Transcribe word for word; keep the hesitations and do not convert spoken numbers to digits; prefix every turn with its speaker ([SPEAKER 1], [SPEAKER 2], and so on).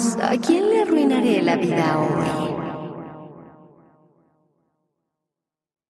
[SPEAKER 1] Veamos a quién le arruinaré la vida hoy.